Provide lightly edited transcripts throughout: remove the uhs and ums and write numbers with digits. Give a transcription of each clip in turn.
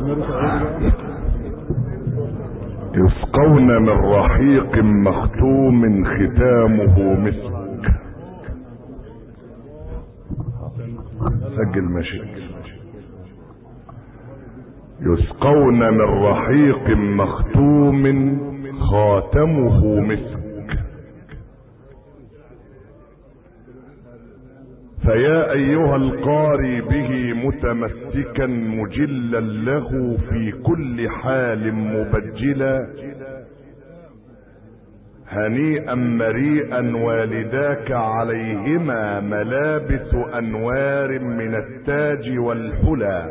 يسقون من رحيق مختوم ختامه مسك. سجل ماشي. يسقون من رحيق مختوم خاتمه مسك. فيا ايها القاري به متمسكا مجلا له في كل حال مبجلا، هنيئا مريئا والداك عليهما ملابس انوار من التاج والحلى،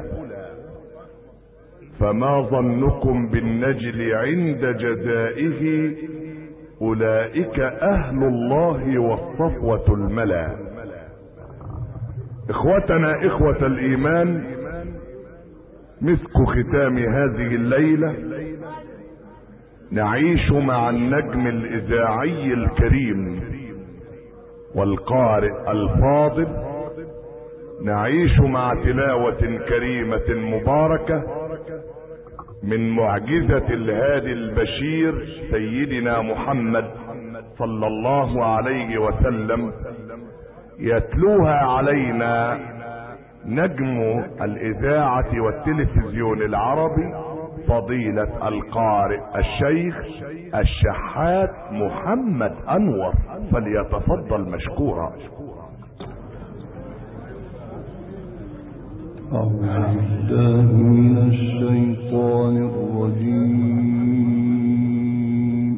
فما ظنكم بالنجل عند جزائه، اولئك اهل الله والصفوة الملا. اخوتنا اخوة الايمان، مسك ختام هذه الليلة نعيش مع النجم الاذاعي الكريم والقارئ الفاضل، نعيش مع تلاوة كريمة مباركة من معجزة الهادي البشير سيدنا محمد صلى الله عليه وسلم، يتلوها علينا نجم الاذاعة والتلفزيون العربي فضيلة القارئ الشيخ الشحات محمد انور، فليتفضل مشكورا. أعوذ بالله من الشيطان الرجيم.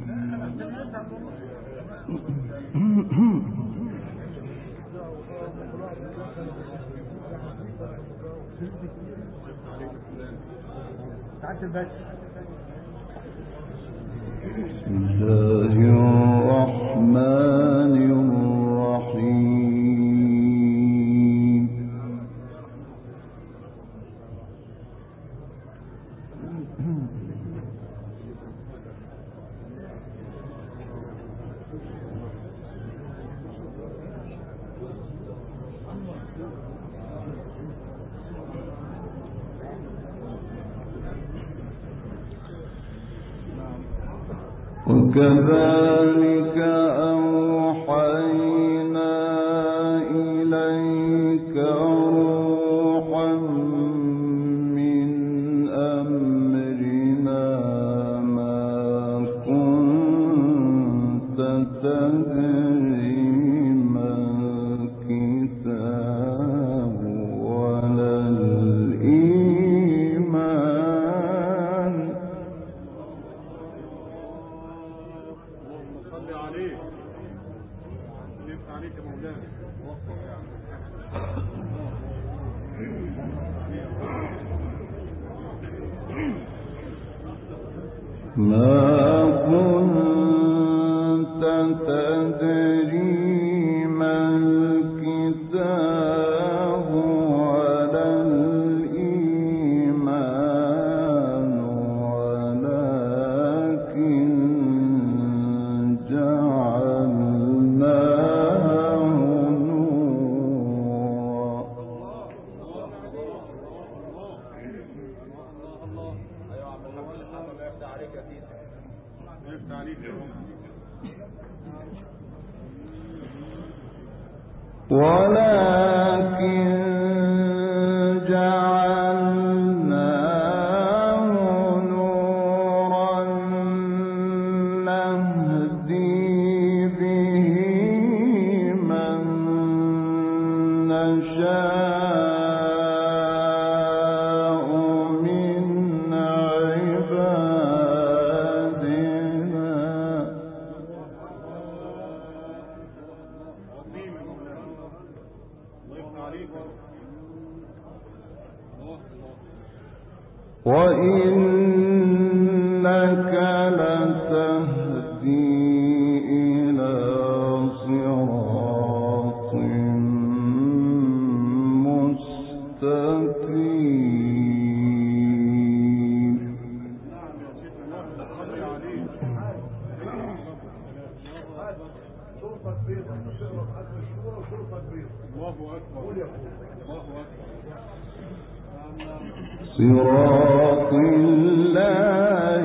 بسم الله الرحمن الرحيم. وكذلك أوحينا إليك روحا من أمرنا ما كنت تدري ما الكتاب ولا الإيمان. ما كنت تدري ما الكتاب ولا الإيمان، ولكن جعلناه نورا نهدي به من نشاء من عبادنا. وإنك لتهدي إلى صراط مستقيم. صراط الله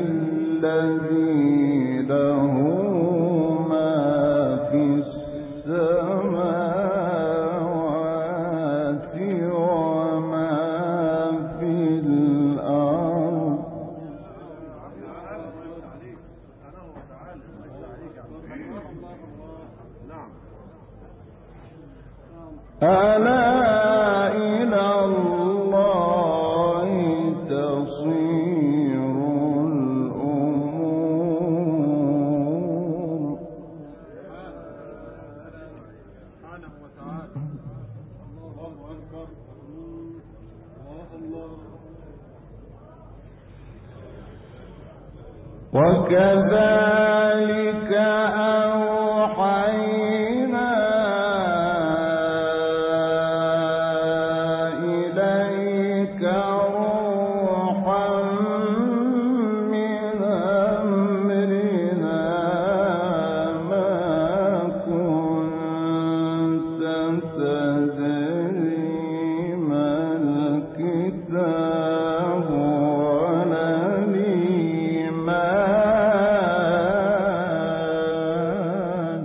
الذي له ما في السماوات وما في الأرض ألا إلى الله تصير الأمور سبحانه وتعالى. الله أكبر. الله وكذلك أوحينا إليك روحا من أمرنا ما كنت تدري ما الكتاب ولا الإيمان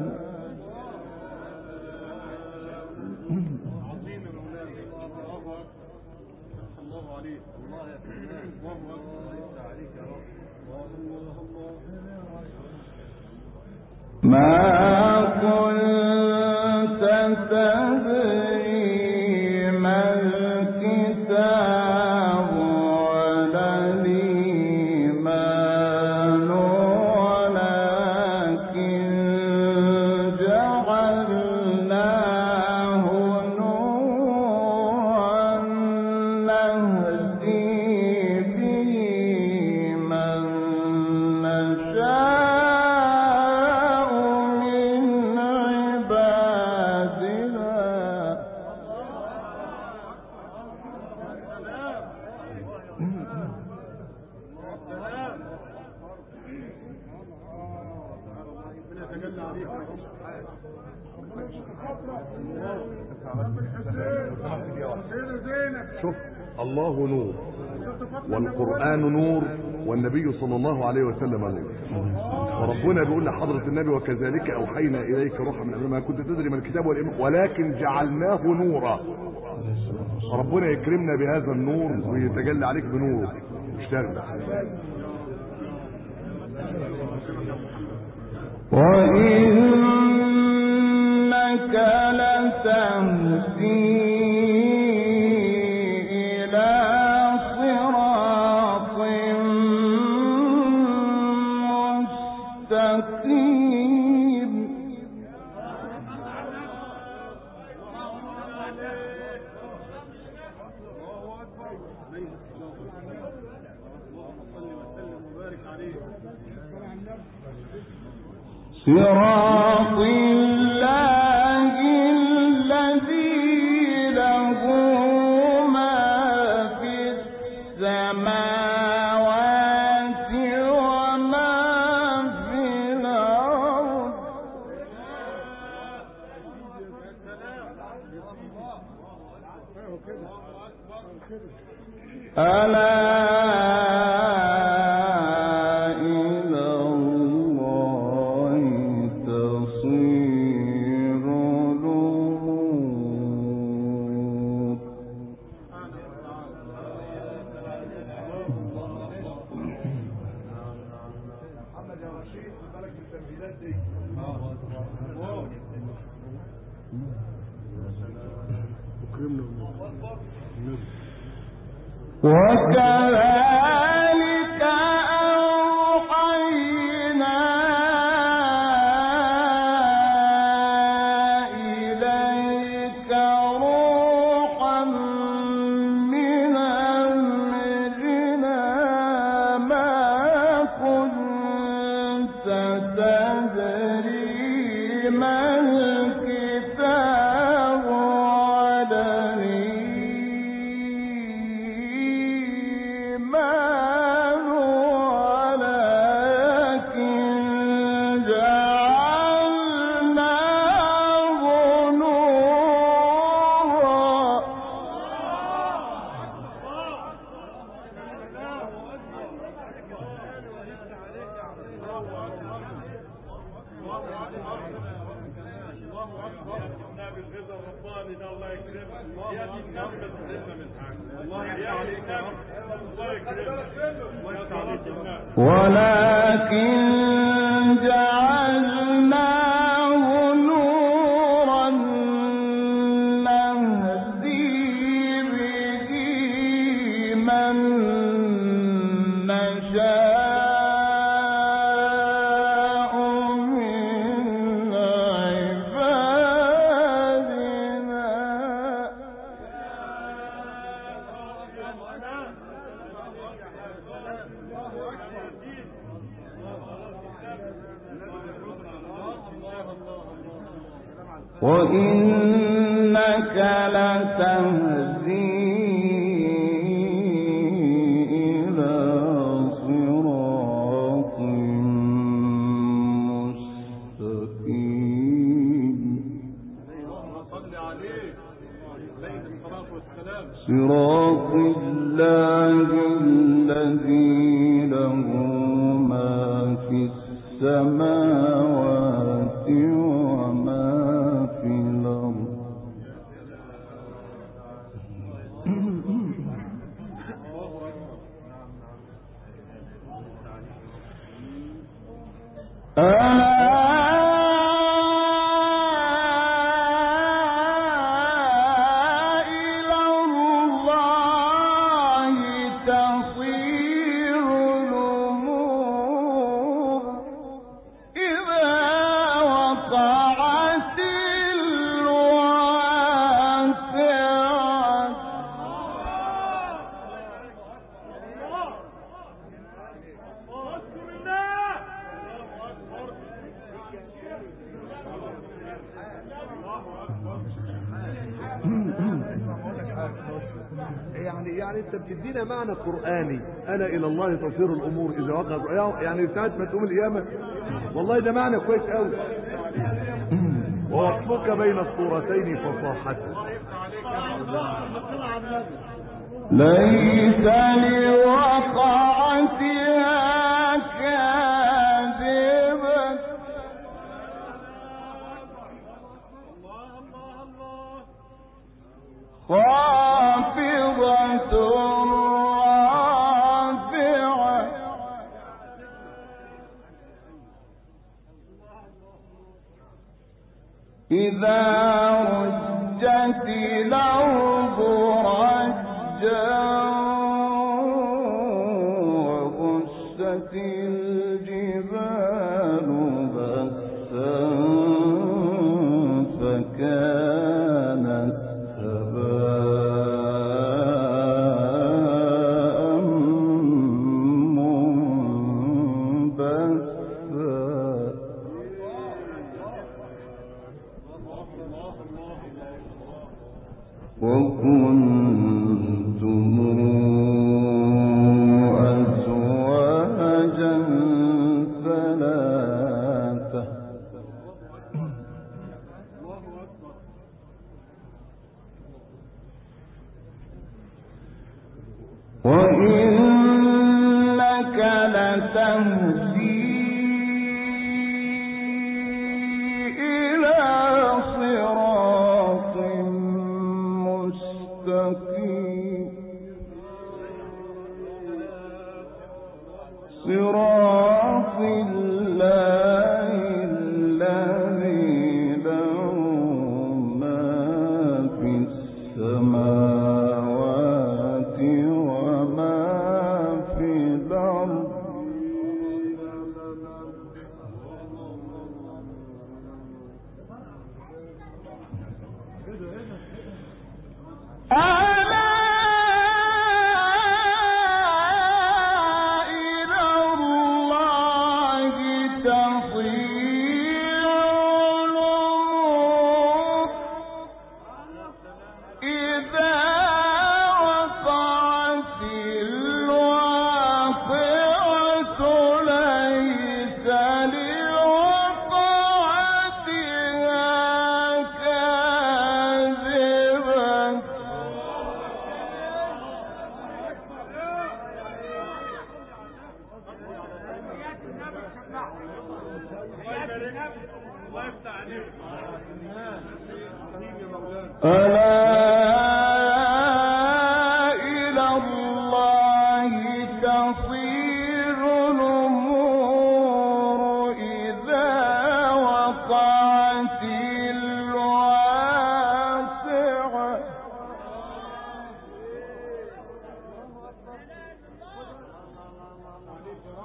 عظيم يا مولانا. الله أكبر. الله عليك. الله يا فنان. الله أكبر. ليس عليك يا رب. الله ما كنت تدري ما الكتاب ولا الإيمان ولكن جعلناه نورا نهدي به من نشاء من عبادنا ربنا يتجلى عليك يا رب. شوف، الله نور والقرآن نور والنبي صلى الله عليه وسلم نور. وربنا بيقول لحضرة النبي وكذلك أوحينا إليك روحا من أمرنا ما كنت تدري من الكتاب والإيمان ولكن جعلناه نورا. ربنا يكرمنا بهذا النور ويتجلى عليك بنوره. اشتغل. وإنك لتهدي إلى صراط مستقيم صراط الله الذي له ما في السماوات وما في الأرض ألا إلى الله تصير الأمور وكذلك أوحينا إليك روحا من أمرنا ما كنت تدري ما الكتاب ولا الإيمان الله يكرمك. يا دي النبي ما تحرمنا من حاجه. الله يفتح عليك يا رب. الله يكرمك. الله يفتح عليك يا رب. ولكن جعلناه نورا نهدي به من نشاء من عبادنا وإنك لتهدي إلى صراط مستقيم صراط الله الذي له ما في السماوات وما في الأرض يعني انت بتدينا معنى قرآني، انا الى الله تصير الامور اذا وقعت، يعني ساعة ما تقوم القيامة. والله ده معنى كويس قوي. ووصفك بين الصورتين فصاحة ليس لوقعتها كاذبة خافضة رافعة إذا رجت الأرض رجا وبست الجبال بسا فكانت هباء منبثا وكنتم أزواجا ثلاثة وإنك لتهدي إلى صراط مستقيم صراط الله الذي له ما في السماوات وما في الأرض إذا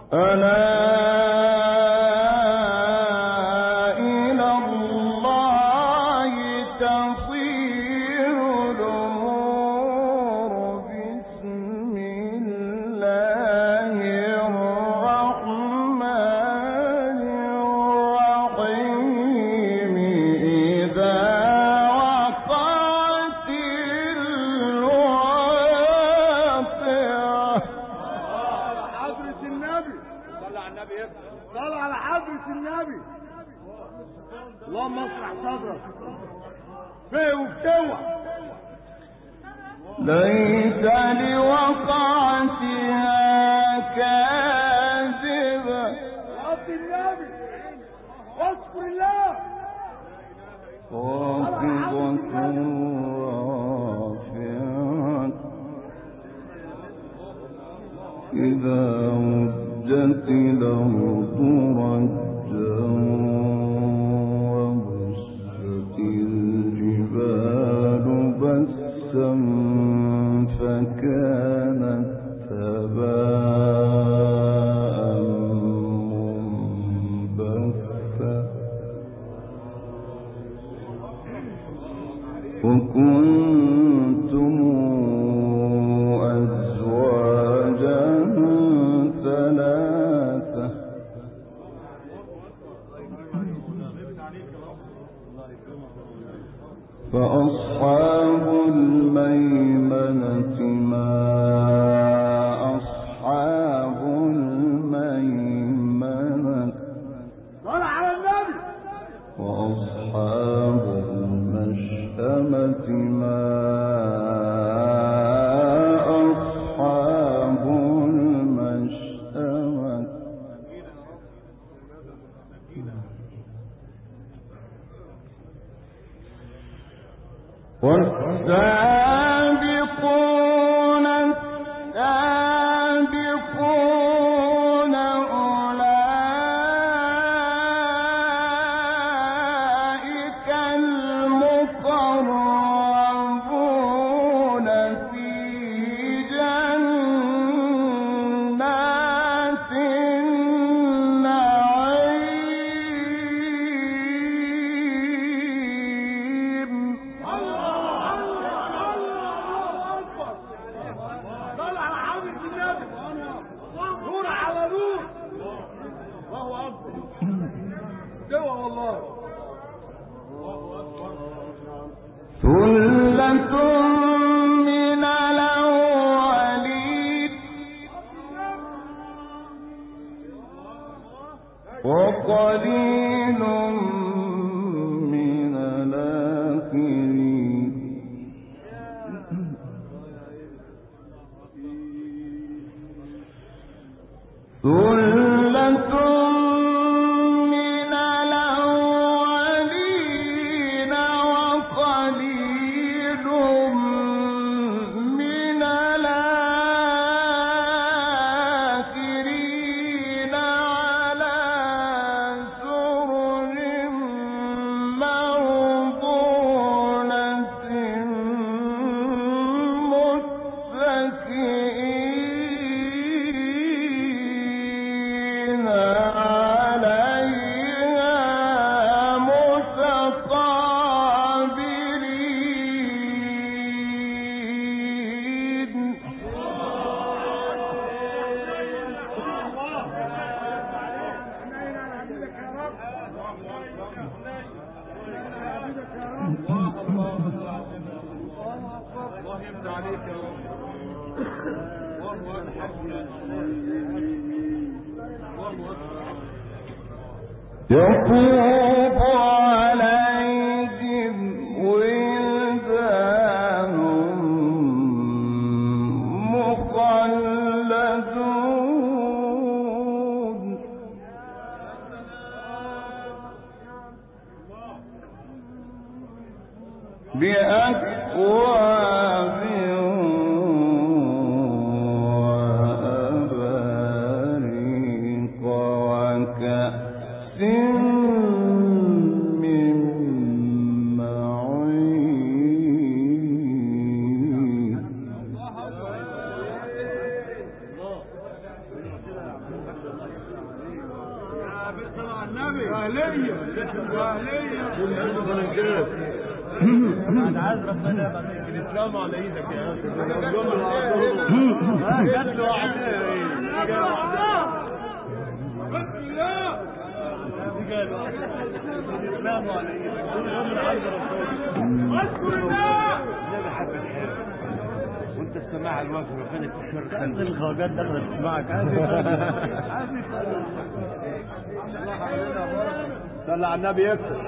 اللهم اصلح صدرك فيه وبتوع ليس لوقعتها كاذبة. وقت النبي واذكر الله خافضة رافعة إذا رجت الأرض رجا وبست الجبال بسا فكانت هباء منبثا وكنتم أزواجا ثلاثة فأصحاب الميمنة ما أصحاب الميمنة صل على النبي. وأصحاب المشأمة ما أصحاب المشأمة والسابقون السابقون أولئك المقربون في جنات النعيم. صل على حضرة النبي. نور على نور. الله أكبر. سوى والله. ثلة من الأولين وقليل من الآخرين. ثلة من الأولين وقليل من الآخرين على سرر موضونة متكئين عليها متقابلين. الله يفتح عليك يا رب. الله أكبر. يطوف عليهم ولدان مخلدون بأكواب وأباريق وكأس انا عايز ربنا يبقى الاسلام على ايدك يا اخي. جات له الاسلام على ايدك. اذكر الله. انا بحب الحب وانت السماع الوجه وكانت تشر خلف الخواجات دخلت تسمعك. صلى على النبي يكتب.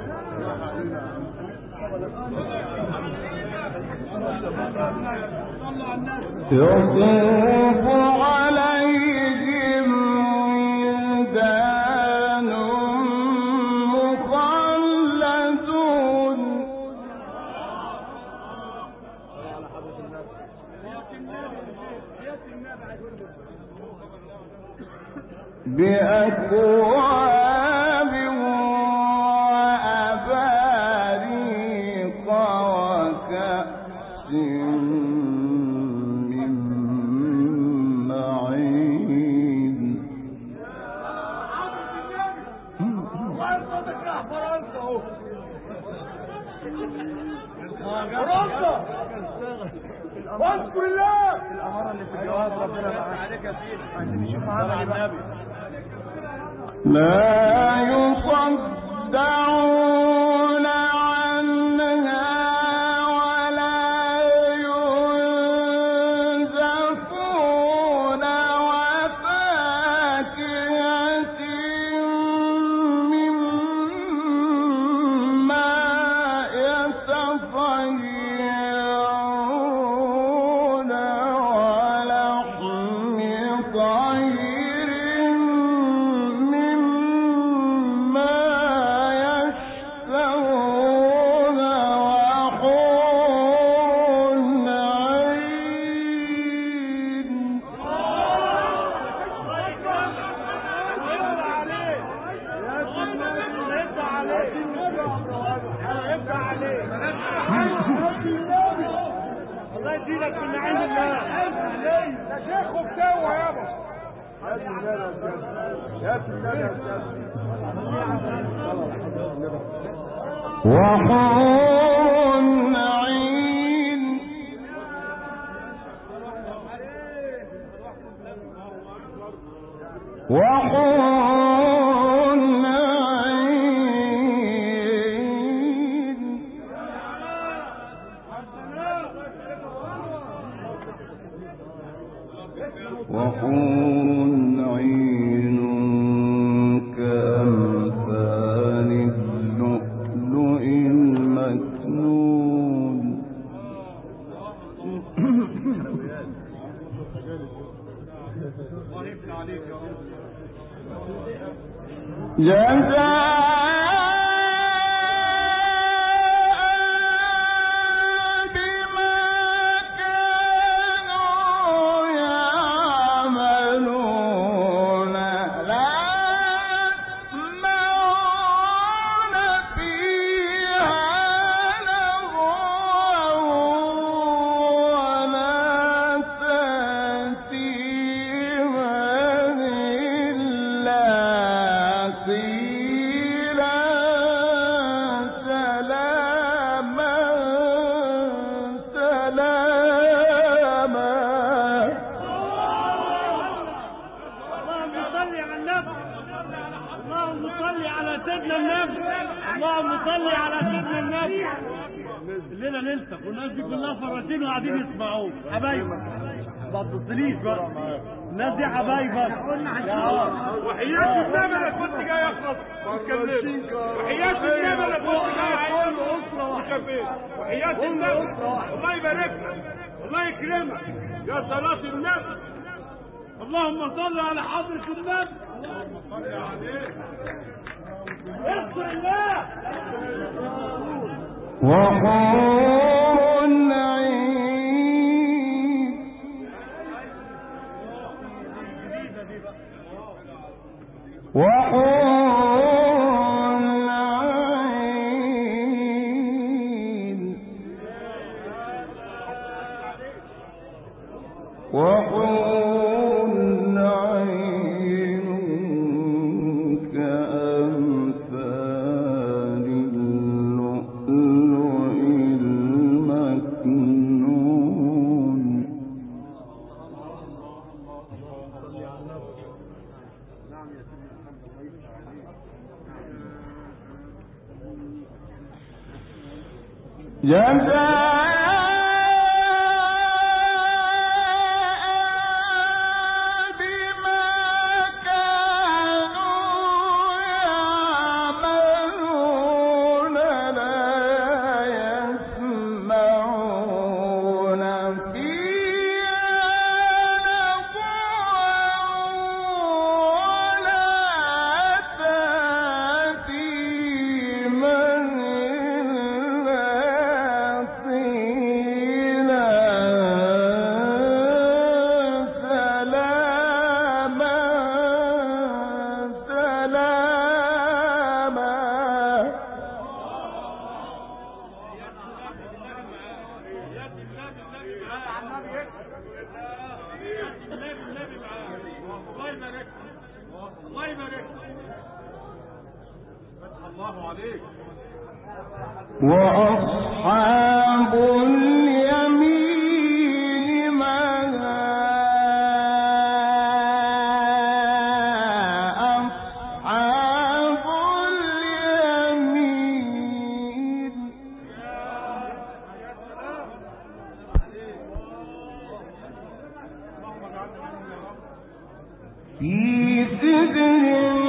يطوف عليهم ولدان مخلدون بأكواب وأباريق وكأس من معين. واذكر الله. الاماره اللي في الجواب ربنا عليك يا سيدي. عايزين نشوف معانا على النبي. لا يصدعون عنها ولا ينزفون وفاكهة مما يتخيرون ولحم طير مما يشتهون وحور عين. الله يديلك من عند الله. يا شيخ وبتوه يابا. وحور عين. وحور عين. وحور عين كأمثال اللؤلؤ المكنون. جزاء بما كانوا يعملون لا يسمعون فيها لغوا ولا تأثيما إلا قيلا سلاما سلاما. اللهم صل على النبي. اللهم صل على سيدنا النبي. اللهم صل على سيدنا النبي. الليله ننسى والناس دي كلها فراتين وقاعدين يسمعوك حبايبك. ما تبصليش بقى. الناس دي حبايبك. وحياة النبي انا كنت جاي اخلص واتكلمت. وحياة النبي انا كنت جاي وكفيت. وحياة النبي الله يبارك لك. الله يكرمك يا صلاة النبي. اللهم صل على حضرة النبي. اللهم صل عليه. اذكر الله. وحور عين. وحور عين. وحور عين كأمثال وأصحاب اليمين ما أصحاب اليمين في سدر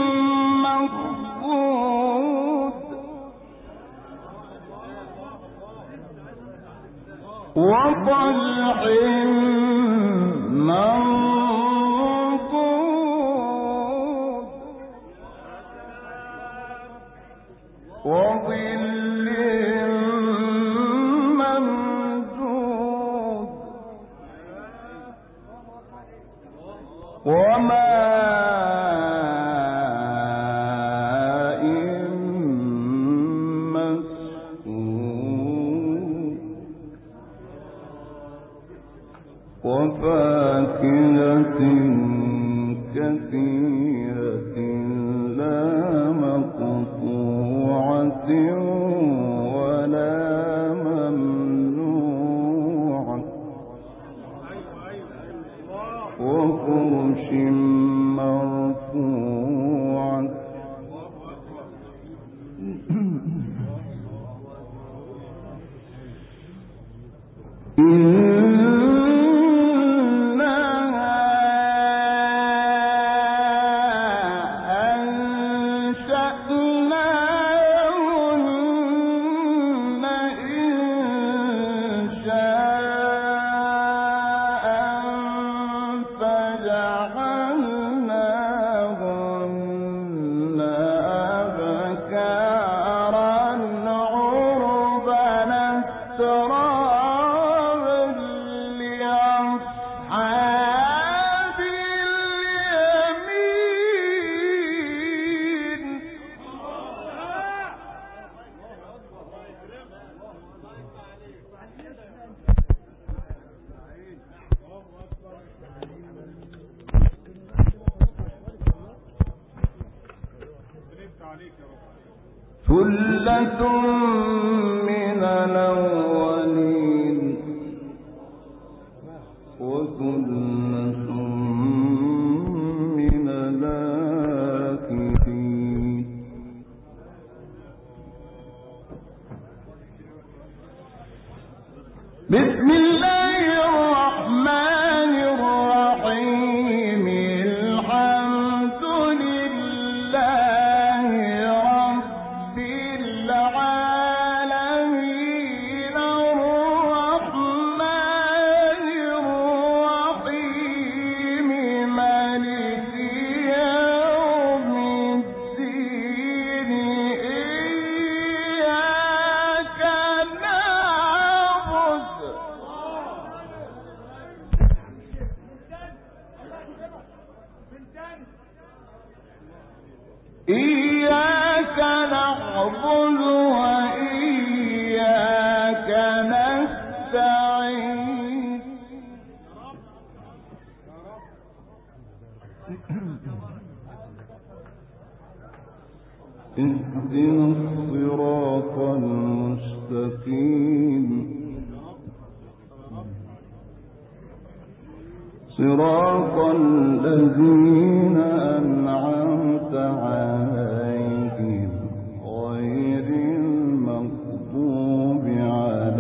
وطلح منضود وظل ممدود وماء مسكوب وفاكهة كثيرة لا مقطوعة ولا ممنوعة وفرش مرفوعة ثلة من الأولين وثلة من الآخرين بسم الله الرحمن الرحيم الحمد لله رب العالمين الرحمن الرحيم مالك يوم الدين إياك نعبد وإياك نستعين اهدنا الصراط المستقيم صراط الذين أنعمت عليهم غير المغضوب عليهم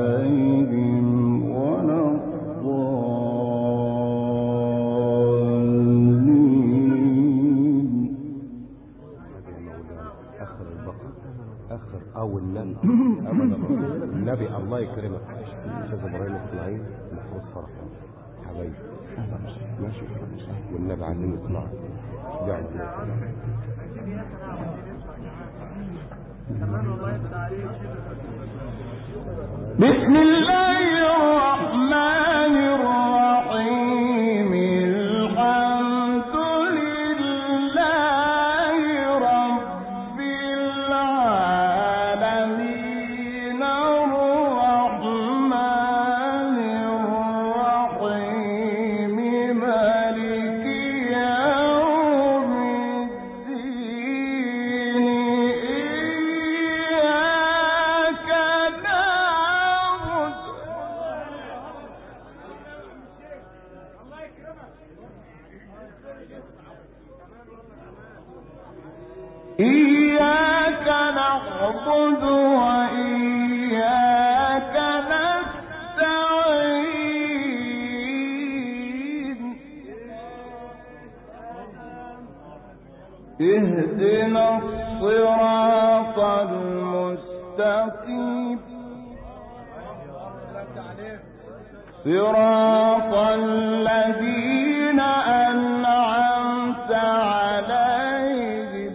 مطلعين محفوظ فرحة حبايب ماشي والنبي علمنا نطلع يعني بسم الله الرحمن الرحيم الحمد لله رب العالمين الرحمن الرحيم مالك يوم الدين إياك نعبد وإياك نستعين اهدنا الصراط المستقيم صراط الذين أنعمت عليهم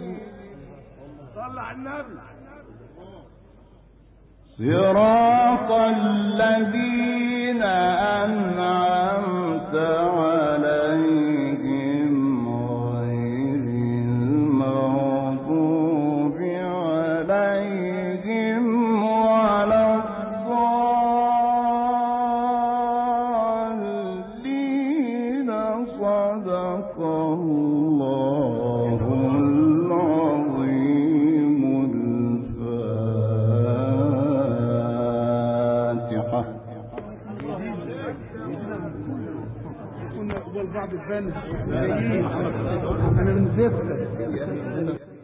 صراط الذين أنعمت عليهم غير المغضوب عليهم ولا الضالين صدق الله العظيم الفاتحة بعض الفن انا نزلت